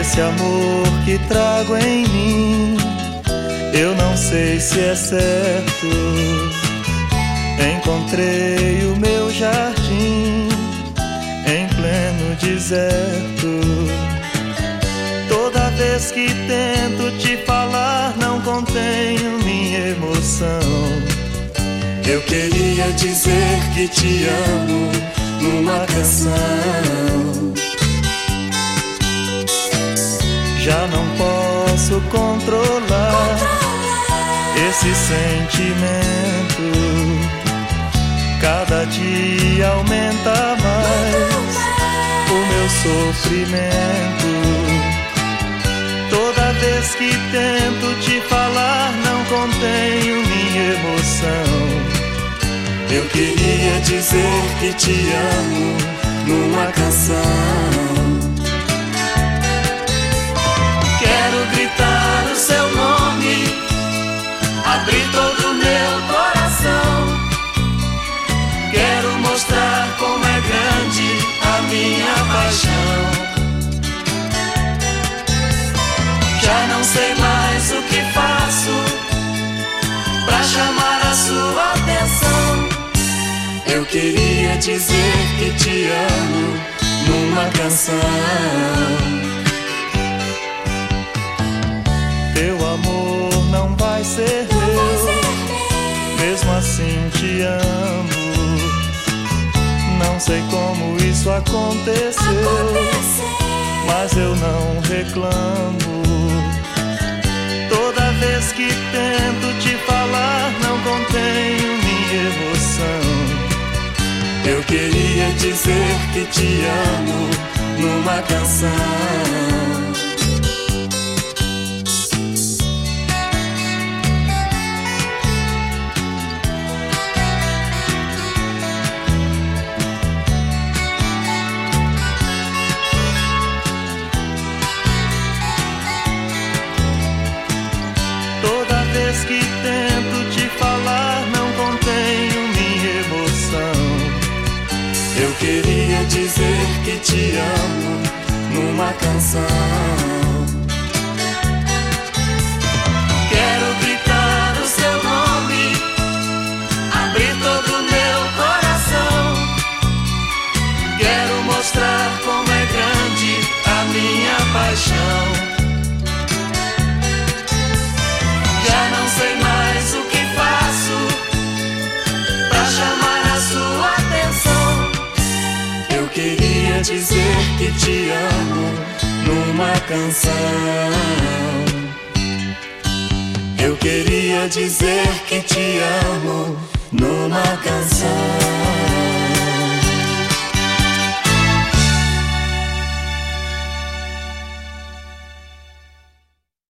Esse amor que trago em mim, eu não sei se é certo. Encontrei o meu jardim em pleno deserto. Toda vez que tento te falar, não contenho minha emoção. Eu queria dizer que te amo numa canção. Já não posso controlar esse sentimento. Cada dia aumenta mais o meu sofrimento. Toda vez que tento te falar, não contenho minha emoção. Eu queria dizer que te amo numa canção. Quero gritar o seu nome, abrir todo o meu coração. Quero mostrar como é grande a minha paixão. Já não sei mais o que faço pra chamar a sua atenção. Eu queria dizer que te amo numa canção. Teu amor não vai ser meu, mesmo assim te amo. Não sei como isso aconteceu, mas eu não reclamo. Toda vez que tento te falar, não contenho minha emoção. Eu queria dizer que te amo numa canção. Toda vez que tento te falar, não contenho minha emoção. Eu queria dizer que te amo numa canção. Quero gritar o seu nome, abrir todo o meu coração. Quero mostrar como é grande a minha paixão. Já não sei mais o que faço pra chamar a sua atenção. Eu queria dizer que te amo numa canção. Eu queria dizer que te amo numa canção.